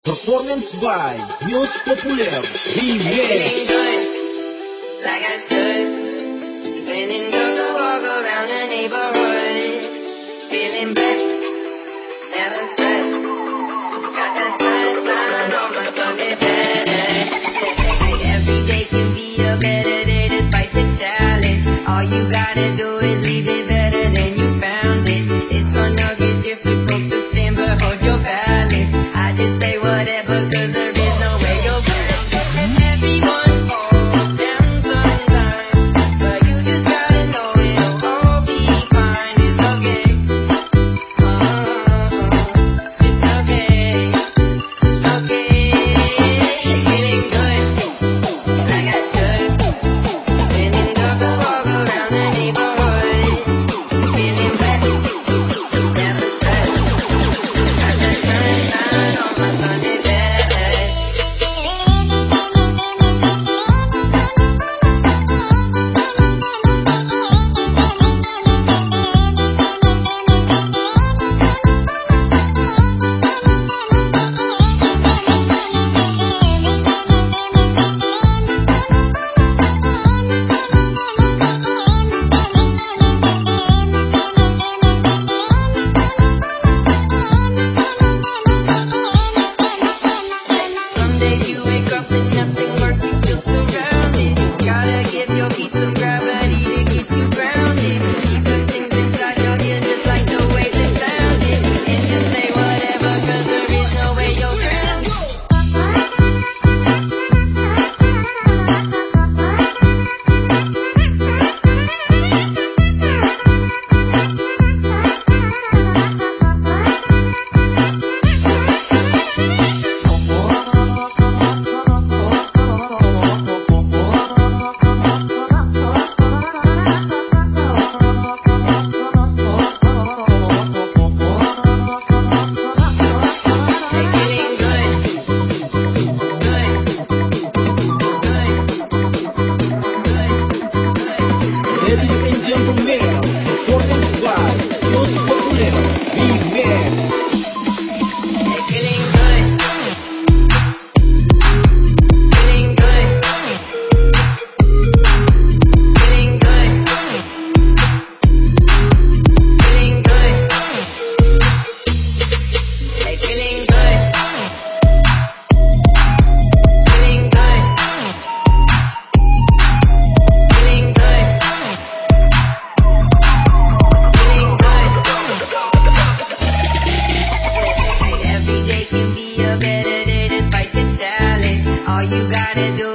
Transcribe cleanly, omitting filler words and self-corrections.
Performance by News Populer Feeling Remix. good, like I should. Spinning up to walk around the neighborhood. Feeling blessed, never stressed. Got that sunshine on my Sunday best. Every day can be a better day despite the challenge. All you gotta do is leave it better than you found it. It's gonna get difficult to stand, but hold your balance. I just say whatever, 'cause there is no way you're bound. Everyone falls down sometimes, but you just gotta know it'll all be fine. It's okay. It's okay. Okay. Feeling good, like I should. Spinning up the walk around the neighborhood. Feeling blessed, never stressed. Got that sunshine on my Sunday best. Some days you wake up and nothing works, you feel surrounded. Gotta give your feet some gravity to keep you grounded. Keep the things inside your ear just like the way they sounded. And just say whatever, 'cause there is no way you're grounded. Feeling good, Ladies and gentlemen, performance by News Populer Remix. feeling good, feeling good, feeling good, feeling good, feeling good, feeling good, feeling good, feeling good. Every day can be a better day despite the challenge. All you gotta do